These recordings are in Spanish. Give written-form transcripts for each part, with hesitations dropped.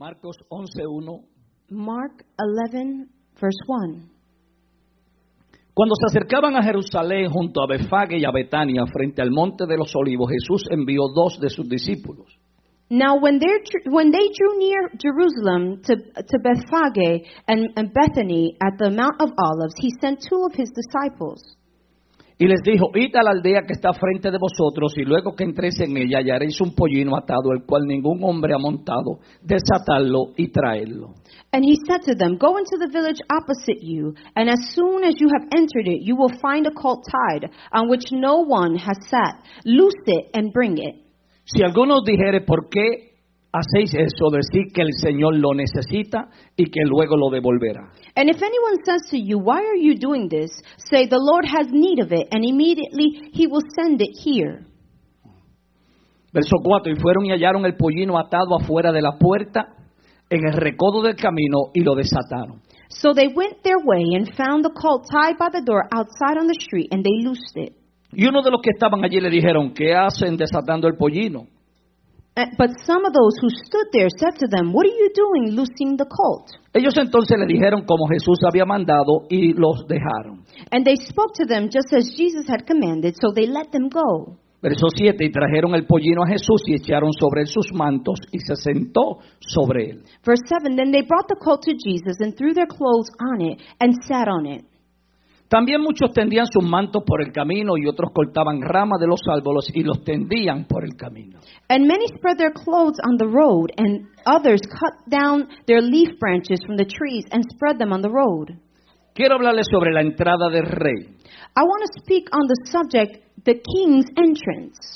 Marcos 11:1. Mark 11, verse 1. Cuando se acercaban a Jerusalén junto a Betfagé y a Betania frente al monte de los Olivos, Jesús envió 2 de sus discípulos. Now when they drew near Jerusalem to Bethphage and Bethany at the Mount of Olives, he sent 2 of his disciples. Y les dijo, id a la aldea que está frente de vosotros, y luego que entréis en ella hallaréis un pollino atado, el cual ningún hombre ha montado, desatadlo y traedlo. And he said to them, go into the village opposite you, and as soon as you have entered it, you will find a colt tied, on which no one has sat. Loose it and bring it. Si alguno os dijere, ¿por qué hacéis eso? Decid que el Señor lo necesita y que luego lo devolverá. And if anyone says to you, why are you doing this? Say, the Lord has need of it, and immediately he will send it here. Verso 4, y fueron y hallaron el pollino atado afuera de la puerta, en el recodo del camino, y lo desataron. So they went their way and found the colt tied by the door outside on the street, and they loosed it. Y uno de los que estaban allí le dijeron, ¿qué hacen desatando el pollino? But some of those who stood there said to them, what are you doing loosing the colt? Ellos entonces le dijeron como Jesús había mandado y los dejaron. And they spoke to them just as Jesus had commanded, so they let them go. Verso 7, y trajeron el pollino a Jesús y echaron sobre él sus mantos y se sentó sobre él. Verse 7, then they brought the colt to Jesus and threw their clothes on it and sat on it. También muchos tendían sus mantos por el camino y otros cortaban ramas de los árboles y los tendían por el camino. And many spread their clothes on the road, and others cut down their leaf branches from the trees and spread them on the road. Quiero hablarles sobre la entrada del rey. I want to speak on the subject, the king's entrance.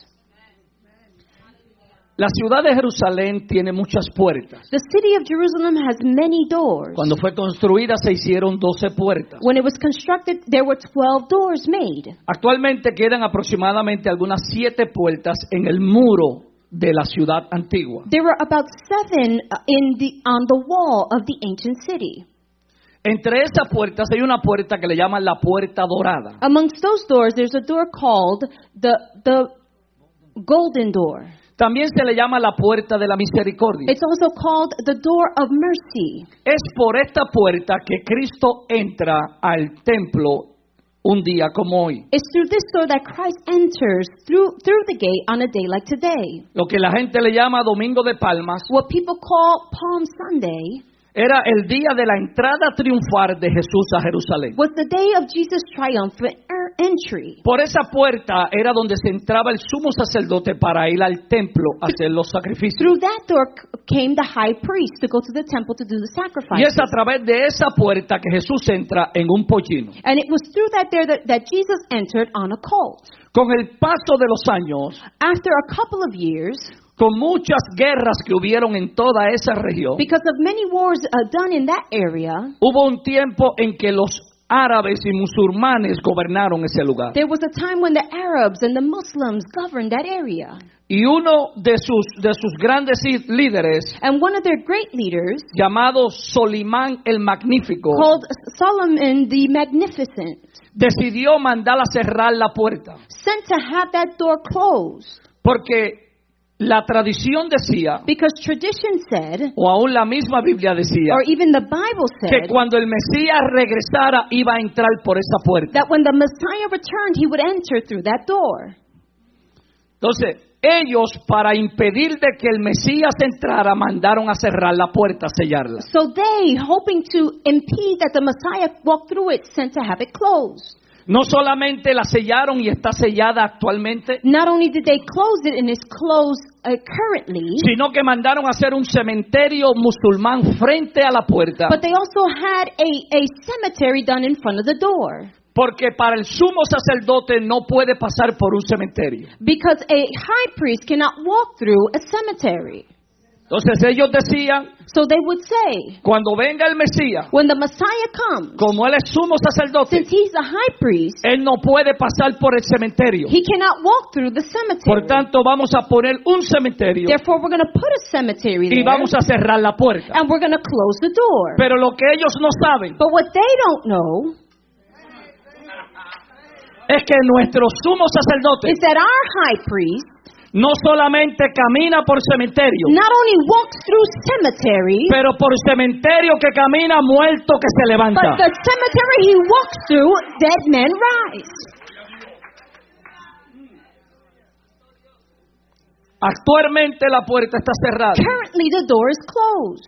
La ciudad de Jerusalén tiene muchas puertas. The city of Jerusalem has many doors. Cuando fue construida se hicieron 12 puertas. When it was constructed, there were 12 doors made. Actualmente quedan aproximadamente algunas 7 puertas en el muro de la ciudad antigua. There were about 7 on the wall of the ancient city. Entre esas puertas hay una puerta que le llaman la puerta dorada. Amongst those doors, there's a door called the golden door. También se le llama la puerta de la misericordia. It's also called the door of mercy. Es por esta puerta que Cristo entra al templo un día como hoy. It's through this door that Christ enters through the gate on a day like today. Lo que la gente le llama Domingo de Palmas What people call Palm Sunday era el día de la entrada triunfal de Jesús a Jerusalén. was the day of Jesus' triumphant entry. Por esa puerta era donde se entraba el sumo sacerdote para ir al templo a hacer los sacrificios. Through that door came the high priest to go to the temple to do the Y es sacrifices. a través de esa puerta que Jesús entra en un pollino. And it was through that door that Jesus entered on a colt. Con el paso de los años, After a couple of years, con muchas guerras que hubieron en toda esa región, because of many wars done in that area, hubo un tiempo en que los árabes y musulmanes gobernaron ese lugar. there was a time when the Arabs and the Muslims governed that area. Y uno de sus grandes líderes, And one of their great leaders, llamado Solimán el Magnífico, called Solomon the Magnificent, decidió mandar a cerrar la puerta. sent to have that door closed. Porque la tradición decía, Because tradition said, o aún la misma Biblia decía, or even the Bible que said, cuando el Mesías regresara iba a entrar por esa puerta. that when the Messiah returned, he would enter through that door. Entonces, ellos, para impedir de que el Mesías entrara, mandaron a cerrar la puerta, a sellarla. So they, hoping to impede that the Messiah walked through it, sent to have it closed. No solamente la sellaron y está sellada actualmente, Not only did they close it and it's closed currently, sino que mandaron a hacer un cementerio musulmán frente a la puerta, but they also had a cemetery done in front of the door. porque para el sumo sacerdote no puede pasar por un cementerio. Because a high priest cannot walk through a cemetery. Entonces ellos decían, So they would say, cuando venga el Mesías, when the Messiah comes, como él es sumo sacerdote, since he's a high priest, él no puede pasar por el cementerio. he cannot walk through the Por cemetery. tanto, vamos a poner un cementerio Therefore, we're going to put a cemetery y there, vamos a cerrar la puerta. and we're going to close the door. Pero lo que ellos no saben But what they don't know es que nuestro sumo sacerdote is that our high priest no solamente camina por cementerio, not only walks through cemetery, pero por cementerio que camina, muerto que se but levanta. the cemetery he walks through, dead men rise. Actualmente la puerta está cerrada. Currently, the door is closed.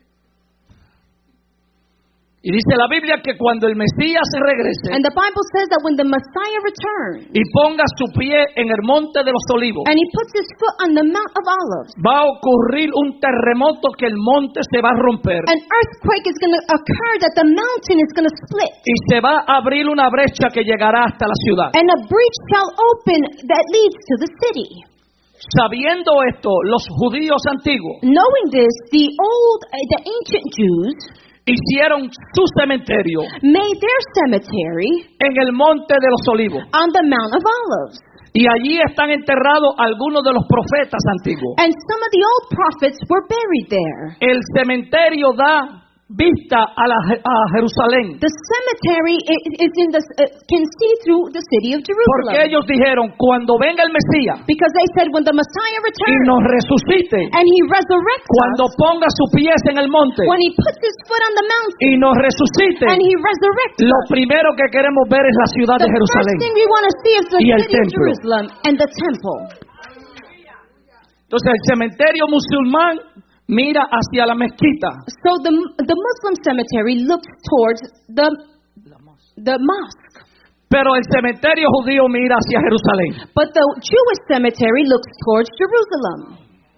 Y dice la Biblia que cuando el Mesías regrese And the Bible says that when the Messiah returns, y ponga su pie en el monte de los olivos, and he puts his foot on the Mount of Olives, va a ocurrir un terremoto que el monte se va a romper an earthquake is going to occur, that the mountain is going to split, y se va a abrir una brecha que llegará hasta la ciudad. and a breach shall open that leads to the city. Sabiendo esto, los judíos antiguos Knowing this, the ancient Jews hicieron su cementerio made their cemetery en el monte de los olivos. on the Mount of Olives. Y allí están enterrados algunos de los profetas antiguos. And some of the old prophets were buried there. El cementerio da vista a Jerusalén. The cemetery is in can see through the city of Porque Jerusalem. ellos dijeron, cuando venga el Mesías Because they said when the Messiah y returns nos resucite, and he resurrects cuando us, ponga sus pies en el monte when he puts his foot on the mountain y nos resucite, and he resurrects lo us, primero que queremos ver es la ciudad the de first Jerusalén. thing we want to see is the Y el city of templo. Jerusalem and the temple. Entonces el cementerio musulmán mira hacia la mezquita, So the Muslim cemetery looks towards the mosque, pero el cementerio judío mira hacia Jerusalén. but the Jewish cemetery looks towards Jerusalem.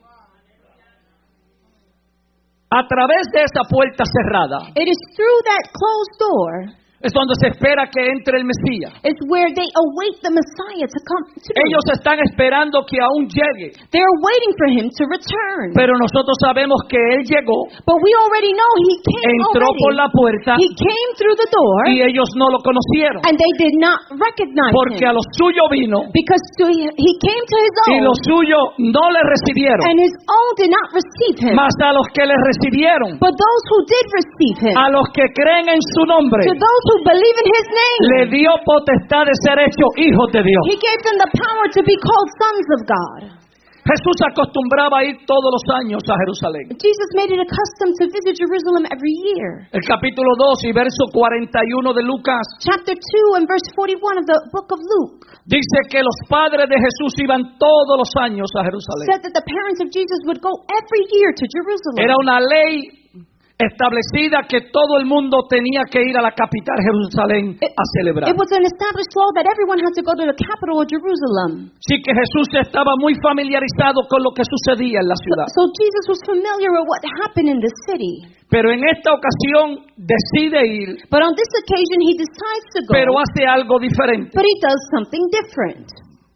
A través de esa puerta cerrada It is through that closed door es donde se espera que entre el Mesías. is where they await the Messiah to come to. Ellos están esperando que aún llegue, They're waiting for him to return. pero nosotros sabemos que Él llegó, But we already know he came entró por already. la puerta He came through the door, y ellos no lo conocieron, and they did not recognize porque a him. los suyos vino Because he came to his y own, los suyos no le recibieron, and his own did not receive him. mas a los que le recibieron, But those who did receive him, a los que creen en su nombre, to those who believe in his le name, dio potestad de ser hechos hijos de Dios. he gave them the power to be called sons of God. Jesús acostumbraba a ir todos los años a Jerusalén. Jesus made it a custom to visit Jerusalem every year. El capítulo 2 y verso 41 de Lucas Chapter 2 and verse 41 of the book of Luke dice que los padres de Jesús iban todos los años a Jerusalén. said that the parents of Jesus would go every year to Jerusalem. Era una ley establecida que todo el mundo tenía que ir a la capital Jerusalén a celebrar. It was an established law that everyone had to go to the capital of Jerusalem. Sí que Jesús estaba muy familiarizado con lo que sucedía en la ciudad. So Jesus was familiar with what happened in the city. Pero en esta ocasión decide ir, But on this occasion he decides to go, pero hace algo diferente. but he does something different.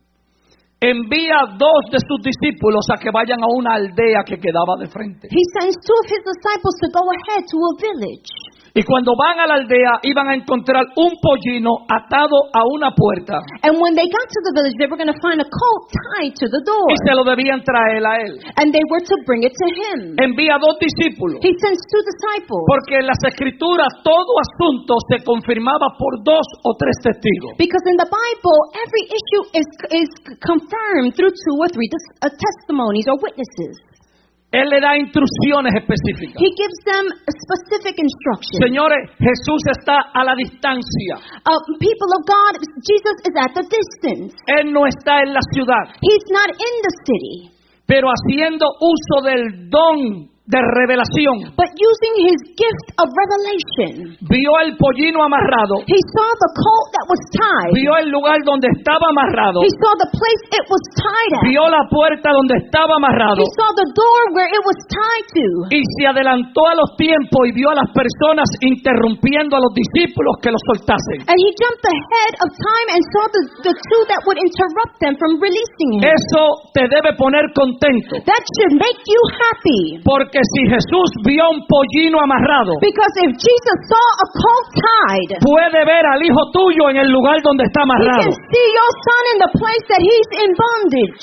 Envía dos de sus discípulos a que vayan a una aldea que quedaba de frente. He sends two of his disciples to go ahead to a village. Y cuando van a la aldea, iban a encontrar un pollino atado a una puerta. And when they got to the village, they were going to find a colt tied to the door. Y se lo debían traer a él. And they were to bring it to him. Envía dos discípulos. He sends two disciples. Porque en las escrituras todo asunto se confirmaba por dos o tres testigos. Because in the Bible, every issue is confirmed through two or three testimonies or witnesses. Él le da instrucciones específicas. He gives them specific instructions. Señores, Jesús está a la distancia. People of God, Jesus is at the distance. Él no está en la ciudad. He's not in the city. Pero haciendo uso del don de revelación, But using his gift of revelation, vio el pollino amarrado, he saw the colt that was tied. vio el lugar donde estaba amarrado, He saw the place it was tied at. vio la puerta donde estaba amarrado He saw the door where it was tied to. y se adelantó a los tiempos y vio a las personas interrumpiendo a los discípulos que los soltasen. And he jumped ahead of time and saw the two that would interrupt them from releasing him. Eso te debe poner contento, That should make you happy. porque si Jesús vio un pollino amarrado, Because if Jesus saw a colt tied, puede ver al hijo tuyo en el lugar donde está he amarrado. can see your son in the place that he's in bondage.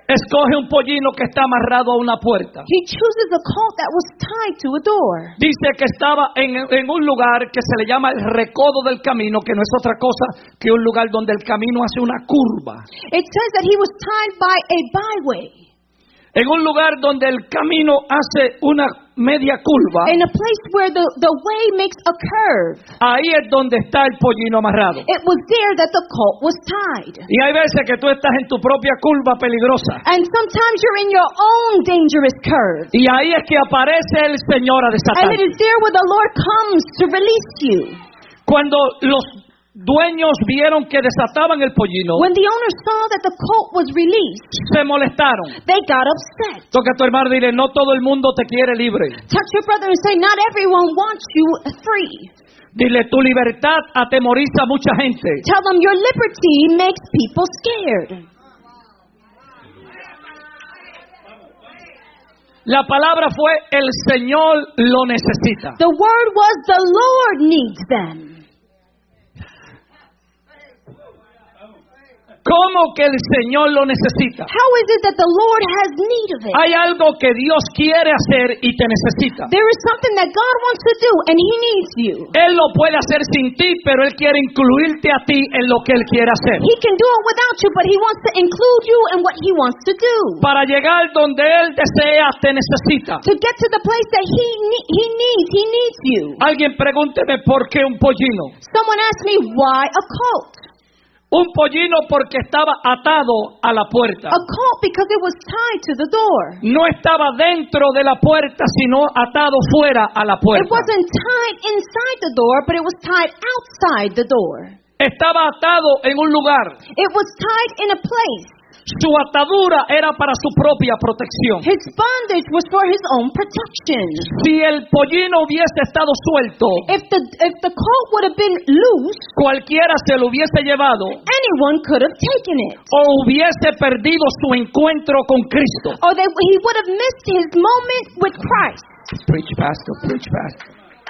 escoge un pollino que está amarrado a una puerta. He chooses a colt that was tied to a door. Dice que estaba en un lugar que se le llama el recodo del camino, que no es otra cosa que un lugar donde el camino hace una curva. It says that he was tied by a byway. En un lugar donde el camino hace una media curva, In a place where the way makes a curve. ahí es donde está el pollino amarrado. It was there that the colt was tied. Y hay veces que tú estás en tu propia curva peligrosa. And sometimes you're in your own dangerous curve. Y ahí es que aparece el Señor a And desatar. it is there where the Lord comes to release you. Cuando los dueños vieron que desataban el pollino, When the owner saw that the colt was released, se molestaron. they got upset. Toca a tu hermano y dile, no todo el mundo te quiere libre. Touch your brother and say, not everyone wants you free. Dile, tu libertad atemoriza a mucha gente. Tell them your liberty makes people scared. La palabra fue, el Señor lo necesita. The word was, the Lord needs them. ¿Cómo que el Señor lo necesita? How is it that the Lord has need of it? Hay algo que Dios quiere hacer y te necesita. There is something that God wants to do, and He needs you. Él lo puede hacer sin ti, pero Él quiere incluirte a ti en lo que Él quiere hacer. He can do it without you, but He wants to include you in what He wants to do. Para llegar donde Él desea, te necesita. To get to the place that He needs you. Alguien pregúnteme por qué un pollino. Someone asked me, why a colt? Un pollino porque estaba atado a la puerta. A colt because it was tied to the door. No estaba dentro de la puerta, sino atado fuera a la It puerta. wasn't tied inside the door, but it was tied outside the door. Estaba atado en un lugar. It was tied in a place. Su atadura era para su propia protección. His bondage was for his own protection. Si el pollino hubiese estado suelto, If the colt would have been loose, cualquiera se lo hubiese llevado anyone could have taken it. o hubiese perdido su encuentro con Cristo. Or he would have missed his moment with Christ. Preach, pastor, preach, pastor.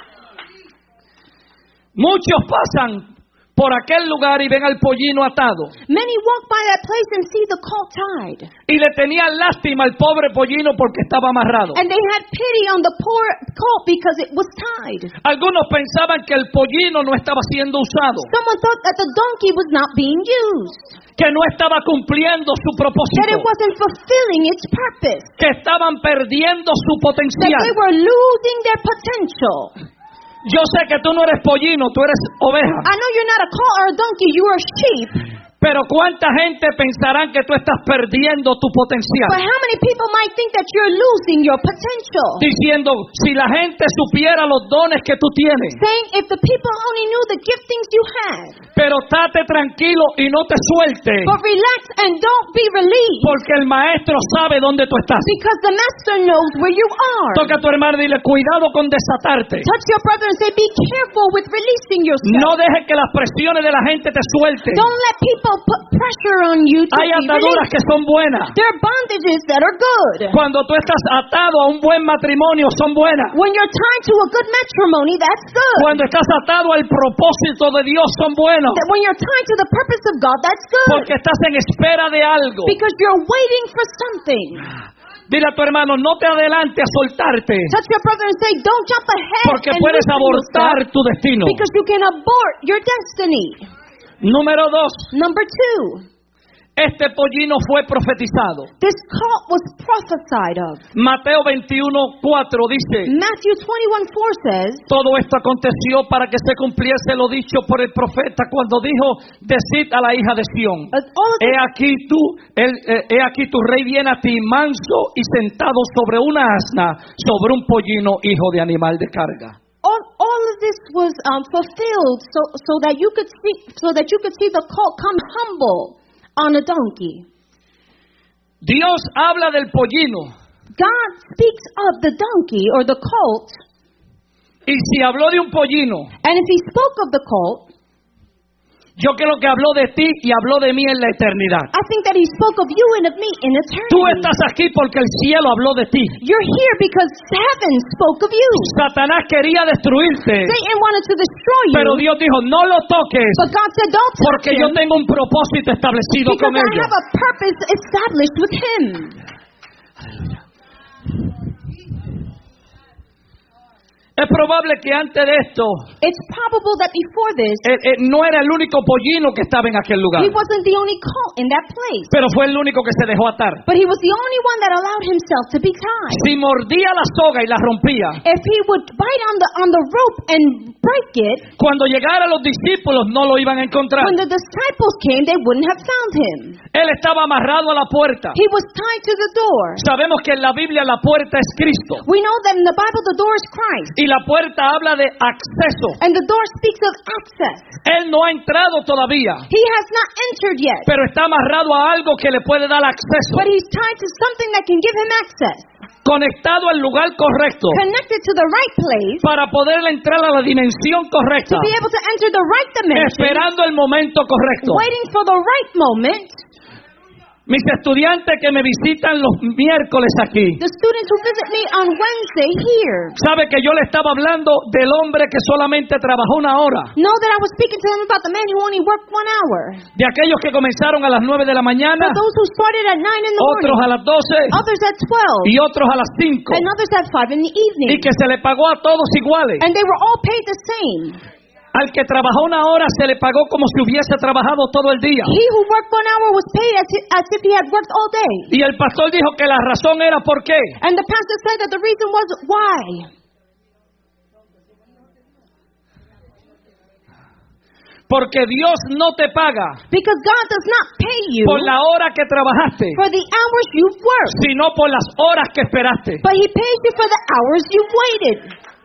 Muchos pasan por aquel lugar y ven al pollino atado. Many walk by that place and see the colt tied. Y le tenían lástima al pobre pollino porque estaba amarrado. And they had pity on the poor colt because it was tied. Algunos pensaban que el pollino no estaba siendo usado, Someone thought that the donkey was not being used. que no estaba cumpliendo su That propósito, it wasn't fulfilling its purpose. que estaban perdiendo su That potencial. they were losing their potential. Yo sé que tú no eres pollino, tú eres oveja. I know you're not a colt or a donkey, you are sheep. Pero ¿cuánta gente pensarán que tú estás perdiendo tu But potencial? how many people might think that you're losing your potential? Diciendo, si la gente supiera los dones que tú tienes. Saying if the people only knew the giftings you had. Pero estate tranquilo y no te sueltes, But relax and don't be relieved. porque el maestro sabe dónde tú estás. Because the master knows where you are. Toca a tu hermano y dile, cuidado con desatarte. Touch your brother and say, be careful with releasing yourself. No dejes que las presiones de la gente te suelten. Don't let people put pressure on you to Hay be ataduras released. que son buenas. There are bondages that are good. Cuando tú estás atado a un buen matrimonio, son buenas. When you're tied to a good matrimony, that's good. Cuando estás atado al propósito de Dios, son buenos. That when you're tied to the purpose of God, that's good. Porque estás en espera de algo. Because you're waiting for something. Dile a tu hermano, no te adelante a soltarte, Touch your brother and say, don't jump ahead porque and puedes loosen abortar yourself, tu destino. because you can abort your destiny. Número 2, Number 2, este pollino fue profetizado. this colt was prophesied of. Mateo 21:4 dice, Matthew 21:4 says, todo esto aconteció para que se cumpliese lo dicho por el profeta cuando dijo, decid a la hija de Sión, all of he this, aquí tu rey viene a ti manso y sentado sobre una asna, sobre un pollino, hijo de animal de carga. all of this was fulfilled so that you could see the colt come humble on a donkey. Dios habla del pollino, God speaks of the donkey or the colt, y si habló de un pollino, and if he spoke of the colt, yo creo que habló de ti y habló de mí en la eternidad. I think that he spoke of you and of me in eternity. Tú estás aquí porque el cielo habló de ti. You're here because heaven spoke of you. Satanás quería destruirte, Satan wanted to destroy destroy you. Pero Dios dijo, no lo toques, But God said, don't touch porque yo him, tengo un propósito establecido because con I ellos. have a purpose established with him. Es probable que antes de esto, It's probable that before this, no era el único pollino que estaba en aquel lugar, he wasn't the only colt in that place. pero fue el único que se dejó atar. But he was the only one that allowed himself to be tied. Si mordía la soga y la rompía, If he would bite on the rope and break it, cuando llegara los discípulos no lo iban a encontrar. when the disciples came, they wouldn't have found him. Él estaba amarrado a la puerta. He was tied to the door. Sabemos que en la Biblia la puerta es Cristo We know that in the Bible the door is Christ. y la puerta habla de acceso. And the door speaks of access. Él no ha entrado todavía, He has not entered yet. pero está amarrado a algo que le puede dar acceso, But he's tied to something that can give him access. conectado al lugar correcto Connected to the right place para poder entrar a la dimensión correcta, to be able to enter the right dimension. esperando el momento correcto. Waiting for the right moment. Mis estudiantes que me visitan los miércoles aquí, The students who visit me on Wednesday here sabe que yo le estaba hablando del hombre que solamente trabajó una hora, know that I was speaking to them about the man who only worked 1 hour. de aquellos que comenzaron a las 9 de la mañana, For those who started at 9 in the otros morning, a las 12 others at 12, y otros a las 5, and others at 5 in the y evening. que se le pagó a todos iguales. And they were all paid the same. Al que trabajó una hora se le pagó como si hubiese trabajado todo el día. He who worked 1 hour was paid as if he had worked all day. Y el pastor dijo que la razón era ¿por qué? And the pastor said that the reason was why. Porque Dios no te paga Because God does not pay you por la hora que trabajaste, for the hours you've worked, sino por las horas que esperaste. but He pays you for the hours you've waited.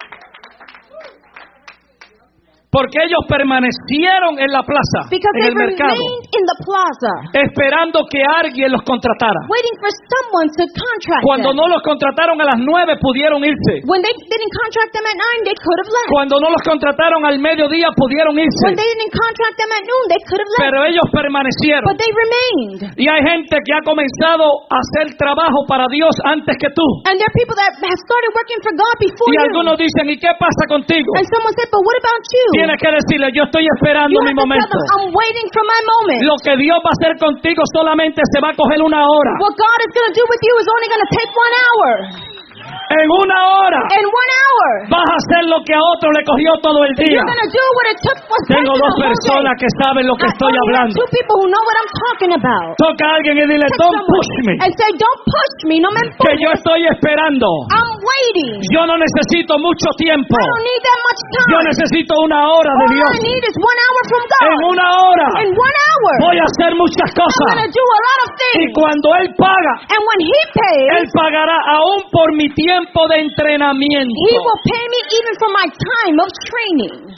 Porque ellos permanecieron en la plaza, Because en they el mercado, remained in the plaza, esperando que alguien los contratara. waiting for someone to contract Cuando them. no los contrataron a las 9 pudieron irse. When they didn't contract them at 9, they could have left. Cuando no los contrataron al mediodía pudieron irse. When they didn't contract them at noon, they could have left. Pero ellos permanecieron. But they remained. Y hay gente que ha comenzado a hacer trabajo para Dios antes que tú. And there are people that have started working for God before Y you. algunos dicen, ¿y qué pasa contigo? And someone said, but what about you? Tienes que decirle, yo estoy esperando You mi have to tell momento. them, I'm waiting for my moment. Lo que Dios va a hacer contigo solamente se va a coger una hora. What God is going to do with you is only going to take 1 hour. En una hora In 1 hour, vas a hacer lo que a otro le cogió todo el día. you're going to do what it took for Tengo the dos whole personas day. que saben lo que I estoy only have hablando. 2 people who know what I'm talking about. Toca a alguien y dile, Text don't someone push me, and say, don't push me, no me que empujes. yo estoy esperando. I'm waiting. Yo no necesito mucho tiempo. I don't need that much Yo time. necesito una hora de All Dios. I need is 1 hour from God. En una hora In 1 hour, voy a hacer muchas I'm going cosas. to do a lot of Y things. cuando Él paga, And when He pays, Él pagará aún por mi tiempo de entrenamiento. He will pay me even for my time of training.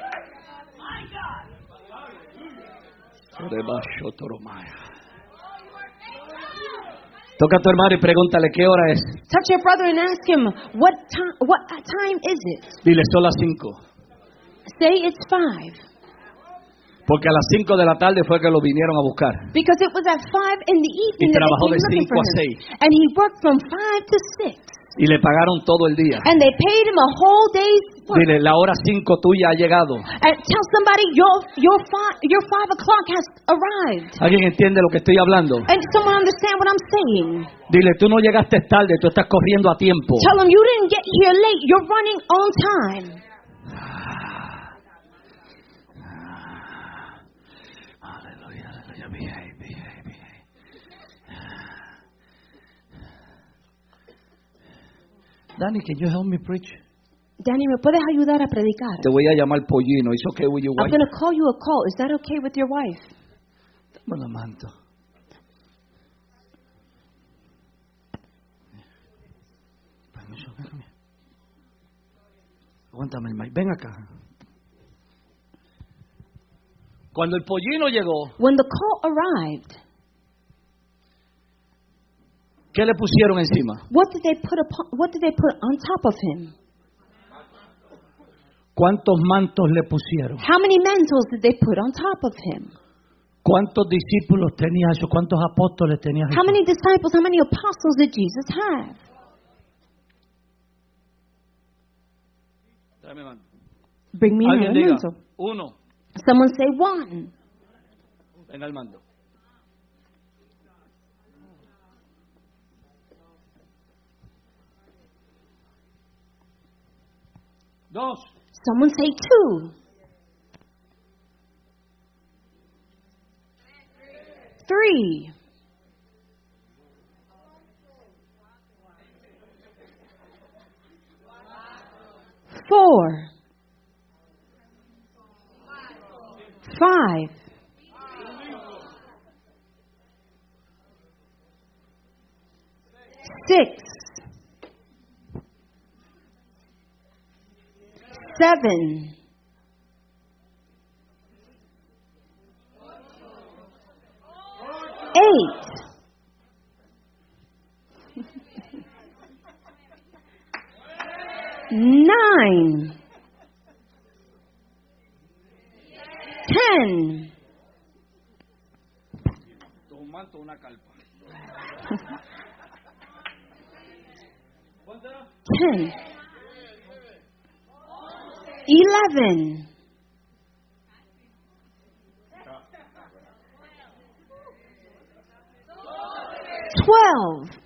Toca a tu hermano y pregúntale qué hora es. Touch your brother and ask him, what time is it? Dile, son las 5. Say it's 5. Porque a las 5 de la tarde fue que lo vinieron a buscar. Because it was at 5 in the evening Y that trabajó they de came looking 5 for a him. 6. And he worked from 5 to 6. Y le pagaron todo el día. And they paid him a whole day's work. Dile, la hora 5 tuya ha llegado. And tell somebody your 5 o'clock has arrived. ¿Alguien entiende lo que estoy hablando? And someone understand what I'm saying. Dile, tú no llegaste tarde, tú estás corriendo a tiempo. Tell them you didn't get here late. You're running on time. Aleluya, aleluya. Behave. Danny, can you help me preach? Danny, ¿me puedes ayudar a predicar? Te voy a llamar pollino. ¿Es okay with your I'm wife? going to call you a call. Is that okay with your wife? Dame la manto. Aguántame el mic. Ven acá. Cuando el pollino llegó, When the call arrived, ¿qué le pusieron encima? what did they put on top of him? ¿Cuántos mantos le pusieron? How many mantles did they put on top of him? ¿Cuántos discípulos tenía Jesús? ¿Cuántos apóstoles tenía How Jesús? many disciples, how many apostles did Jesus have? Tráeme manto. Bring me Alguien another diga, mantle. 1. Someone say 1. Venga el mando. 2. Someone say 2. 3. 4. 5. 6. 7. 8. 9. 10. Un manto, una carpa. 10. 11. 12.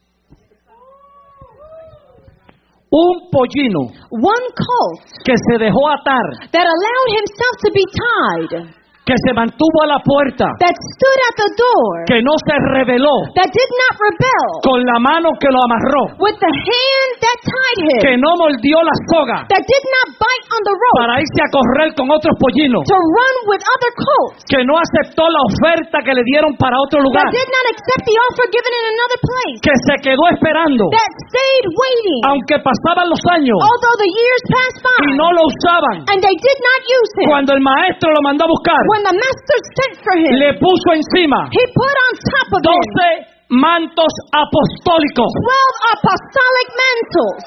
Un pollino One colt que se dejó atar, that allowed himself to be tied, que se mantuvo a la puerta, that stood at the door, que no se rebeló, that did not rebel, con la mano que lo amarró, with the hand that tied him, que no mordió la soga that did not bite on the rope, para irse a correr con otros pollinos, to run with other colts, que no aceptó la oferta que le dieron para otro lugar, that did not accept the offer given in another place, que se quedó esperando, that stayed waiting, aunque pasaban los años although the years passed by, y no lo usaban. and they did not use him. Cuando el maestro lo mandó a buscar, When the master sent for him, le puso encima he put on top of him 12 mantos apostólicos. 12 apostolic mantles.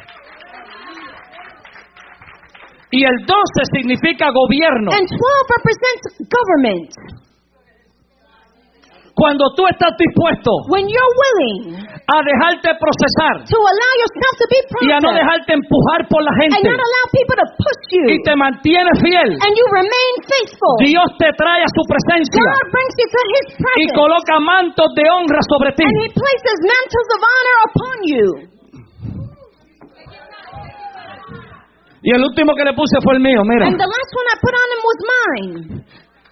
Y el 12 significa gobierno. And 12 represents government. Cuando tú estás dispuesto When you're willing a dejarte procesar to allow yourself to be y a no processed dejarte empujar por la and gente not allow people to push you, y te mantienes fiel, and you remain faithful, Dios te trae a su presencia God brings you to His y presence, coloca mantos de honra sobre ti. and He places mantles of honor upon you. Y el último que le puse fue el mío, mira. And the last one I put on him was mine.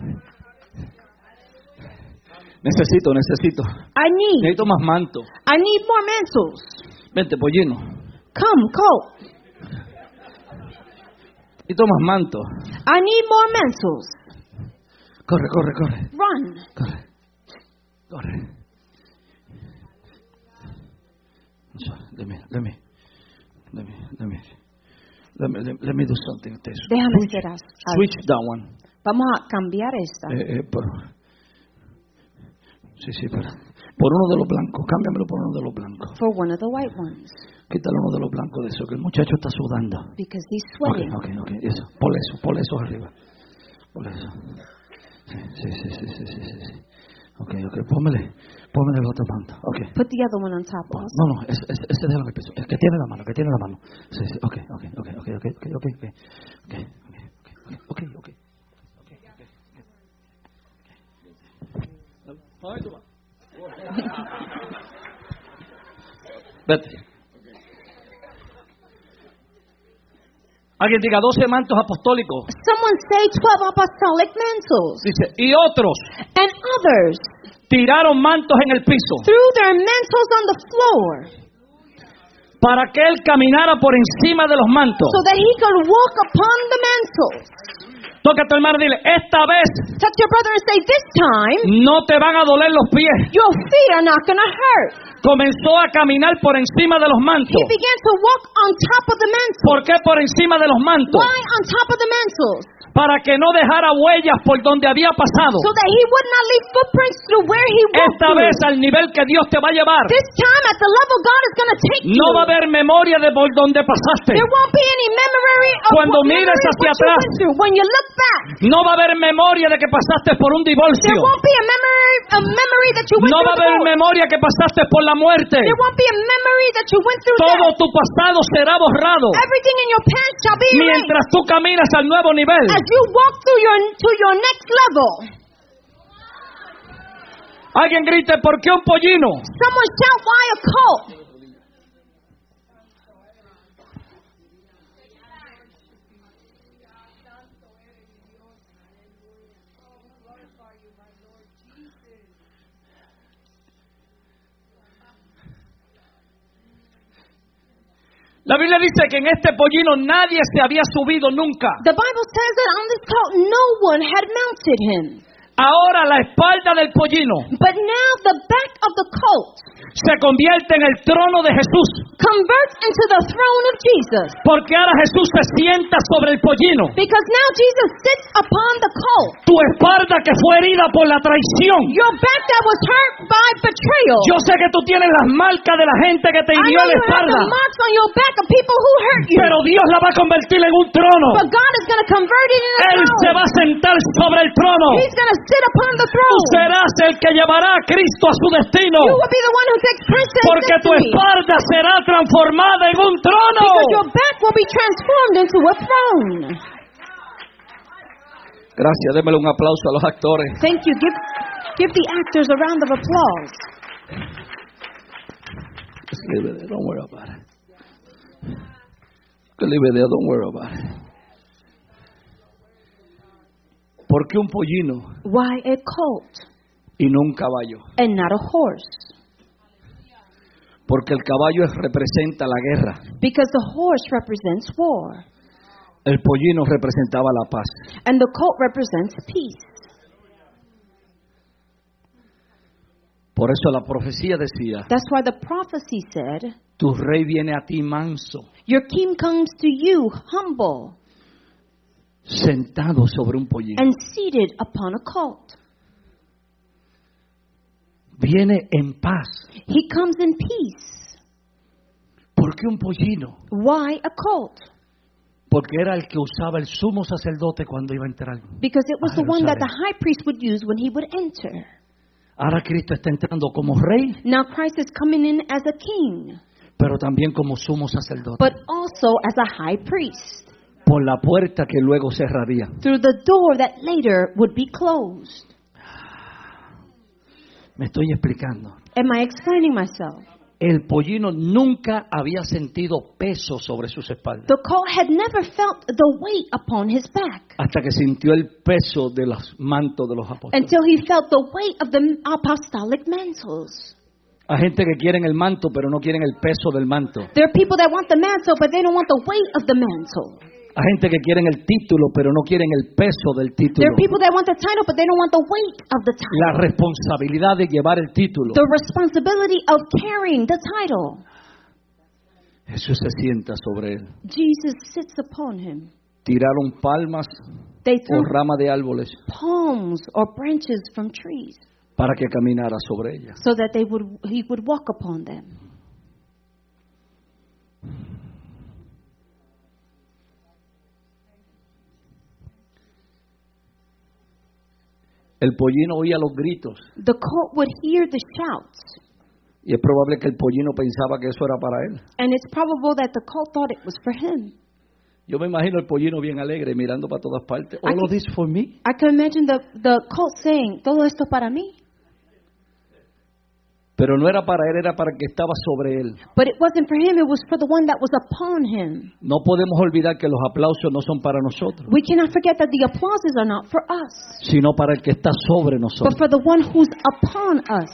Necesito. I Necesito más mantos. need more mantles. Vente, pollino. Come, colt. Necesito más mantos. I need more mantles. Corre. Run. Corre. Let me do something. Déjame hacer algo. Switch that one. Vamos a cambiar esta. Sí, pero por uno de los blancos, cámbiamelo por uno de los blancos. For one of the white ones. Quítale uno de los blancos de eso, que el muchacho está sudando. Because he's sweating. Okay, eso, por eso arriba. Por eso. Sí. Okay, pónmele el otro manto. Okay. Put the other one on top also. No, ese déjalo en el piso. Es que tiene la mano. Sí, okay. Vete. Alguien diga 12 mantos apostólicos. Someone say 12 apostolic mantles. Dice, y otros And others tiraron mantos en el piso threw their mantles on the floor para que él caminara por encima de los mantos. so that he could walk upon the mantles. Toca a tu hermano y dile, esta vez Touch your brother and say, this time, no te van a doler los pies. your feet are not going to hurt. Comenzó a caminar por encima de los mantos. He began to walk on top of the mantles. ¿Por qué por encima de los mantos? Why on top of the mantles? para que no dejara huellas por donde había pasado. so that he would not leave footprints through where he walked Esta through. vez al nivel que Dios te va a llevar, This time, at the level God is going to take you, no va a haber memoria de por donde pasaste. there won't be any memory of Cuando what, mires memory of hacia what you atrás, went through. When you look back, No va a haber memoria de que pasaste por un divorcio. there won't be a memory that you went No va a through haber divorce. memoria que pasaste por la muerte. There won't be a memory that you went through Todo death. tu pasado será borrado Everything in your past shall be erased mientras tú caminas al nuevo nivel. as you walk through to your next level. Alguien grite, ¿por qué un pollino? Someone shout, why a cult? La Biblia dice que en este pollino nadie se había subido nunca. The Bible says that on this cult no one had mounted him. Ahora la espalda del pollino But now the back of the cult se convierte en el trono de Jesús. converts into the throne of Jesus. Porque ahora Jesús se sienta sobre el pollino. Because now Jesus sits upon the cult. Tu espalda que fue herida por la traición. Your back that was hurt by betrayal. Yo sé que tú tienes las marcas de la gente que te I hirió know la you have espalda. the marks on your back of people who hurt you. Pero Dios la va a convertir en un trono. But God is going to convert it in a Él se throne. va a sentar sobre el trono. He's going to sit upon the Tú throne. serás el que llevará a Cristo a su destino. You will be the one who takes Christ to his Porque tu destiny. espalda será transformada en un trono. Because your back will be transformed into a throne. Gracias, démele un aplauso a los actores. Thank you. Give the actors a round of applause. Just leave it there. Don't worry about it. Leave it there. Don't worry about it. ¿Por qué un pollino Why a colt y no un caballo? and not a horse? Porque el caballo representa la guerra. Because the horse represents war. El pollino representaba la paz. And the colt represents peace. Por eso la profecía decía, That's why the prophecy said, tu rey viene a ti manso, your king comes to you humble sentado sobre un pollino. and seated upon a colt. Viene en paz. He comes in peace. ¿Por qué un pollino? Why a colt? Porque era el que usaba el sumo sacerdote cuando iba a entrar. Because it was the one that the Jerusalén. high priest would use when he would enter. Ahora Cristo está entrando como rey, Now Christ is coming in as a king, pero también como sumo sacerdote. but also as a high priest, Por la puerta que luego cerraría. through the door that later would be closed. Me estoy explicando. Am I explaining myself? El pollino nunca había sentido peso sobre sus espaldas. The colt had never felt the weight upon his back Hasta que sintió el peso de los mantos de los apóstoles. until he felt the weight of the apostolic mantles. Hay gente que quieren el manto, pero no quieren el peso del manto. There are people that want the mantle, but they don't want the weight of the mantle. Hay gente que quieren el título, pero no quieren el peso del título. There are people that want the title, but they don't want the weight of the title. La responsabilidad de llevar el título. The responsibility of carrying the title. Jesús se sienta sobre él. Jesus sits upon him. Tiraron palmas They o threw ramas de árboles palms or branches from trees para que caminara sobre ellas. so that he would walk upon them. El pollino oía los gritos The colt would hear the shouts, y es probable que el pollino pensaba que eso era para él. and it's probable that the colt thought it was for him. Yo me imagino el pollino bien alegre mirando para todas partes. I All can- of this for me. I can imagine the colt saying, todo esto para mí. Pero no era para él, era para el que estaba sobre él. But it wasn't for him, it was for the one that was upon him. No podemos olvidar que los aplausos no son para nosotros, We cannot forget that the applauses are not for us, sino para el que está sobre but nosotros. for the one who's upon us.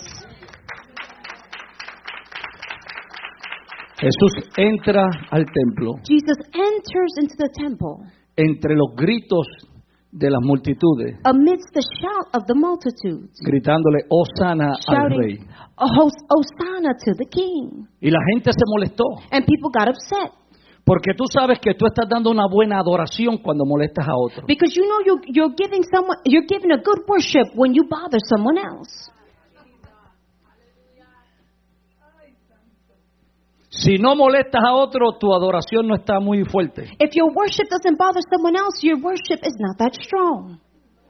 Jesús entra al templo Jesus enters into the temple entre los gritos de las multitudes, amidst the shout of the multitudes, gritándole Hosana al rey. shouting, Hosanna to the king. Y la gente se molestó And people got upset Porque tú sabes que tú estás dando una buena adoración cuando molestas a otro. Because you know you're giving a good worship when you bother someone else. Si no molestas a otro, tu adoración no está muy fuerte. If your worship doesn't bother someone else, your worship is not that strong.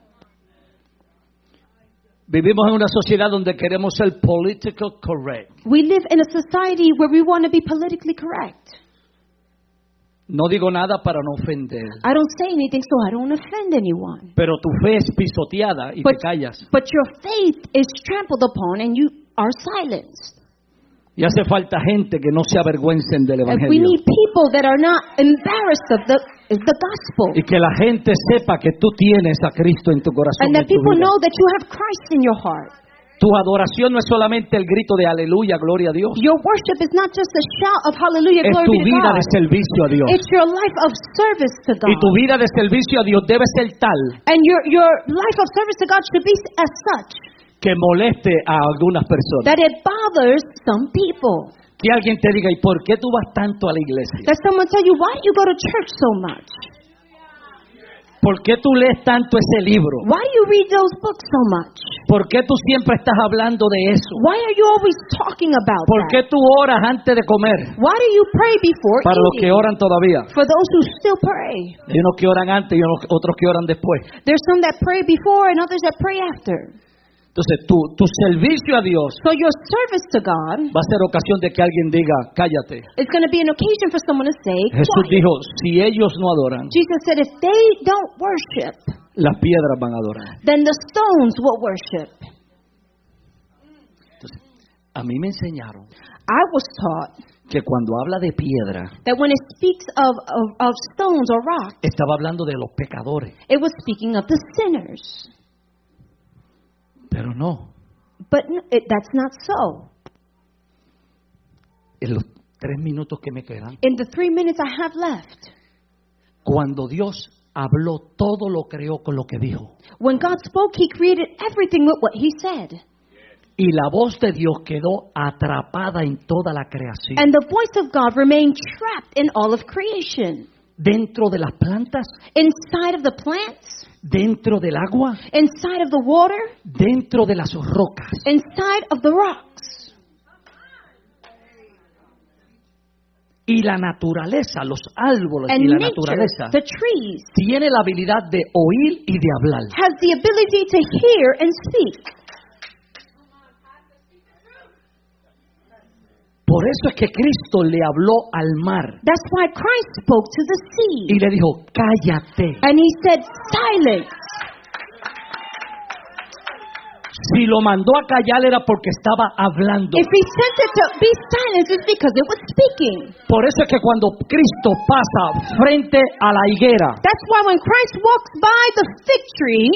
Vivimos en una sociedad donde queremos ser political correct. We live in a society where we want to be politically correct. No digo nada para no ofender. I don't say anything so I don't offend anyone. Pero tu fe es pisoteada y te callas. But your faith is trampled upon and you are silenced. Y hace falta gente que no se avergüencen del And we evangelio. need people that are not embarrassed of the gospel. Y que la gente sepa que tú tienes a Cristo en tu corazón. And En that tu people vida. know that you have Christ in your heart. Tu adoración no es solamente el grito de aleluya, gloria a Dios. Your worship is not just a shout of hallelujah, Es glory tu be to vida God. de servicio a Dios. It's your life of service to God. Y tu vida de servicio a Dios debe ser tal And your life of service to God should be as such que moleste a algunas personas. that it bothers some people. Que alguien te diga, ¿y por qué tú vas tanto a la iglesia? That someone tell you, why do you go to church so much? ¿Por qué tú lees tanto ese libro? Why do you read those books so much? ¿Por qué tú siempre estás hablando de eso? Why are you always talking about ¿Por that? qué tú oras antes de comer? Why do you pray before Para los que eating? oran todavía. For those who still pray. Hay unos que oran antes y otros que oran después. There's some that pray before and others that pray after. Entonces, tu servicio a Dios So your service to God va a ser ocasión de que alguien diga, cállate. is going to be an occasion for someone to say, Jesús quiet. dijo, si ellos no adoran, Jesus said, if they don't worship, las piedras van a adorar. then the stones will worship. Entonces, a mí me enseñaron I was taught que cuando habla de piedra, that when it speaks of stones or rocks, estaba hablando de los pecadores. it was speaking of the sinners. Pero no, But that's not so. en los 3 minutos que me quedan, In the 3 minutes I have left, cuando Dios habló, todo lo creó con lo que dijo. when God spoke, He created everything with what He said. Y la voz de Dios quedó atrapada en toda la creación. And the voice of God remained trapped in all of creation. Dentro de las plantas, Inside of the plants, dentro del agua, inside of the water, dentro de las rocas. inside of the rocks. Y la naturaleza, los árboles And y la nature, naturaleza the trees, tiene la habilidad de oír y de hablar. has the ability to hear and speak. Por eso es que Cristo le habló al mar That's why Christ spoke to the sea. y le dijo, cállate. And He said, silence. Si lo mandó a callar era porque estaba hablando. If He sent it to be silent, it's because it was speaking. Por eso es que cuando Cristo pasa frente a la higuera, That's why when Christ walks by the fig tree,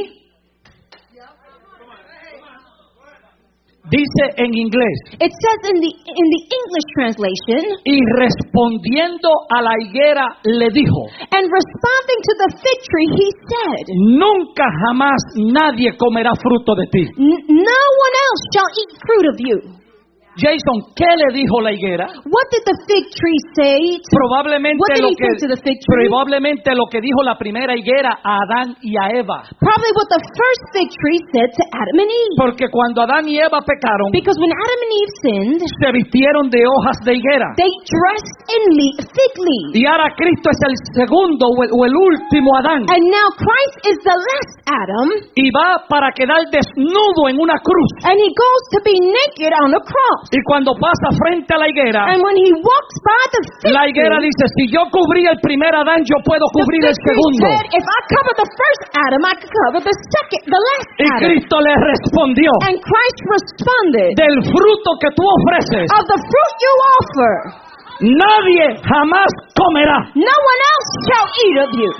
dice en inglés, it says in the English translation, y respondiendo a la higuera le dijo, and responding to the fig tree, He said, nunca jamás nadie comerá fruto de ti. no one else shall eat fruit of you. Jason, ¿qué le dijo la higuera? What did the fig tree say? Probablemente What did lo He que say to the fig tree? probablemente lo que dijo la primera higuera a Adán y a Eva. Probably what the first fig tree said to Adam and Eve. Porque cuando Adán y Eva pecaron, Because when Adam and Eve sinned, se vistieron de hojas de higuera. they dressed in fig leaves. Y ahora Cristo es el segundo o el último Adán. And now Christ is the last Adam, Y va para quedar desnudo en una cruz. and He goes to be naked on the cross. Y cuando pasa frente a la higuera, And when He walks by the fig la higuera tree, dice, si yo cubrí el primer Adán, yo puedo the cubrir el fig tree segundo. said, if I cover the first Adam, I can cover the last Y Adam. Cristo le respondió, And Christ responded, del fruto que tú ofreces, of the fruit you offer, nadie jamás comerá. no one else shall eat of you.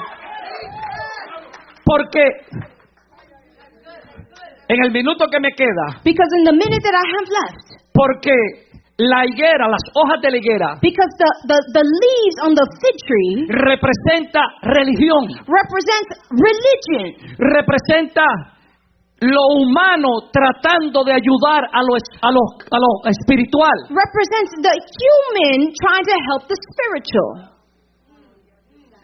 Porque en el minuto que me queda, Because in the minute that I have left, porque la higuera, las hojas de la higuera, because the leaves on the fig tree representa religión, represents religion, representa lo humano tratando de ayudar a lo espiritual. represents the human trying to help the spiritual.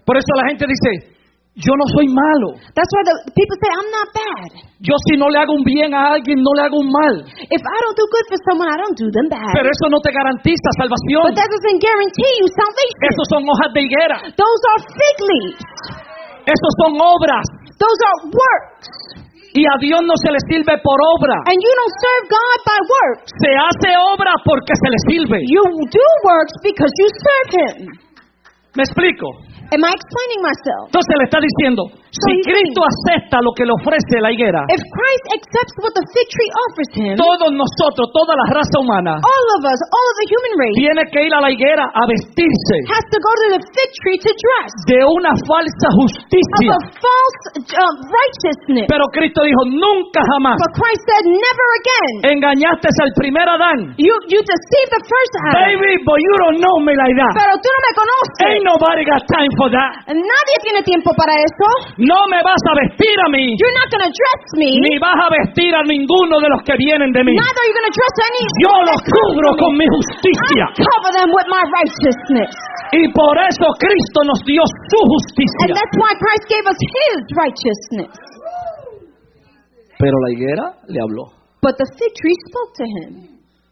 Por eso la gente dice, yo no soy malo. That's why the people say, I'm not bad. Yo si no le hago un bien a alguien, no le hago un mal. If I don't do good for someone, I don't do them bad. Pero eso no te garantiza salvación. But that doesn't guarantee you salvation. Esos son hojas de higuera. Those are fig leaves. Esos son obras. Those are works. Y a Dios no se le sirve por obra. And you don't serve God by works. Se hace obra porque se le sirve. You do works because you serve Him. ¿Me explico? Am I explaining myself? Entonces le está diciendo, si Cristo acepta lo que le ofrece la higuera, If Christ accepts what the fig tree offers Him, todos nosotros, toda la raza humana, all of us, all of the human race, tiene que ir a la higuera a vestirse has to go to the fig tree to dress de una falsa of justicia. a false righteousness. Pero Cristo dijo, nunca jamás But Christ said, never again. engañaste al primer Adán. You deceived the first Adam. Baby, but you don't know me like that. Pero tú no me conoces. Ain't nobody got time for that. Nadie tiene tiempo para eso. No me vas a vestir a mí, You're not going to dress me. ni vas a vestir a ninguno de los que vienen de mí. Neither are you going to dress any. Yo los cubro con mi justicia. I cover them with my righteousness. Y por eso Cristo nos dio su And justicia. that's why Christ gave us His righteousness. Pero la higuera le habló. But the fig tree spoke to him.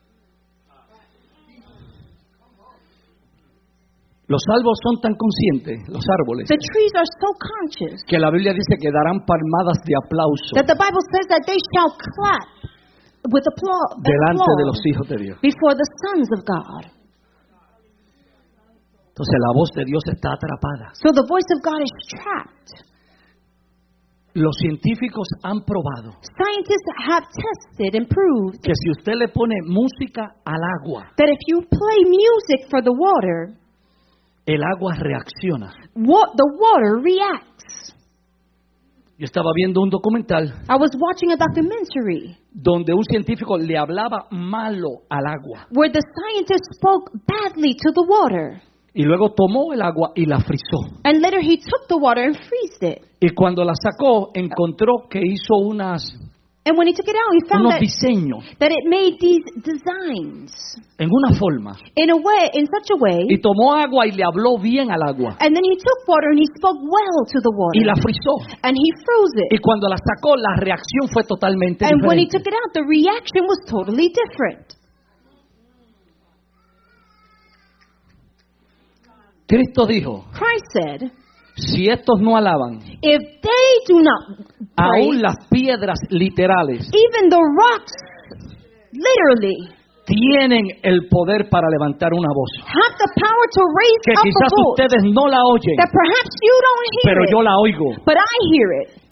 Los árboles son tan conscientes, los árboles, The trees are so conscious que la Biblia dice que darán palmadas de aplauso that the Bible says that they shall clap with applause delante de los hijos de Dios. before the sons of God. Entonces la voz de Dios está atrapada. So the voice of God is trapped. Los científicos han probado Scientists have tested and proved que si usted le pone música al agua, that if you play music for the water, el agua reacciona. the water reacts. Yo estaba viendo un documental I was watching a documentary donde un científico le hablaba malo al agua where the scientist spoke badly to the water. y luego tomó el agua y la frizó. And later he took the water and freezed it. Y cuando la sacó, encontró que hizo And when he took it out, he found unos diseños that it made these designs en una forma. in such a way. Y tomó agua y le habló bien al agua. And then he took water and he spoke well to the water. Y la frizó. And he froze Y it. cuando la sacó, la reacción fue totalmente And when he diferente. took it out, the reaction was totally different. Cristo dijo, Christ said, si estos no alaban, if they do not praise, aún las piedras literales even the rocks literally tienen el poder para levantar una voz. have the power to raise Que up a quizás voice ustedes no la oyen, that perhaps you don't hear pero it, yo la oigo. but I hear it.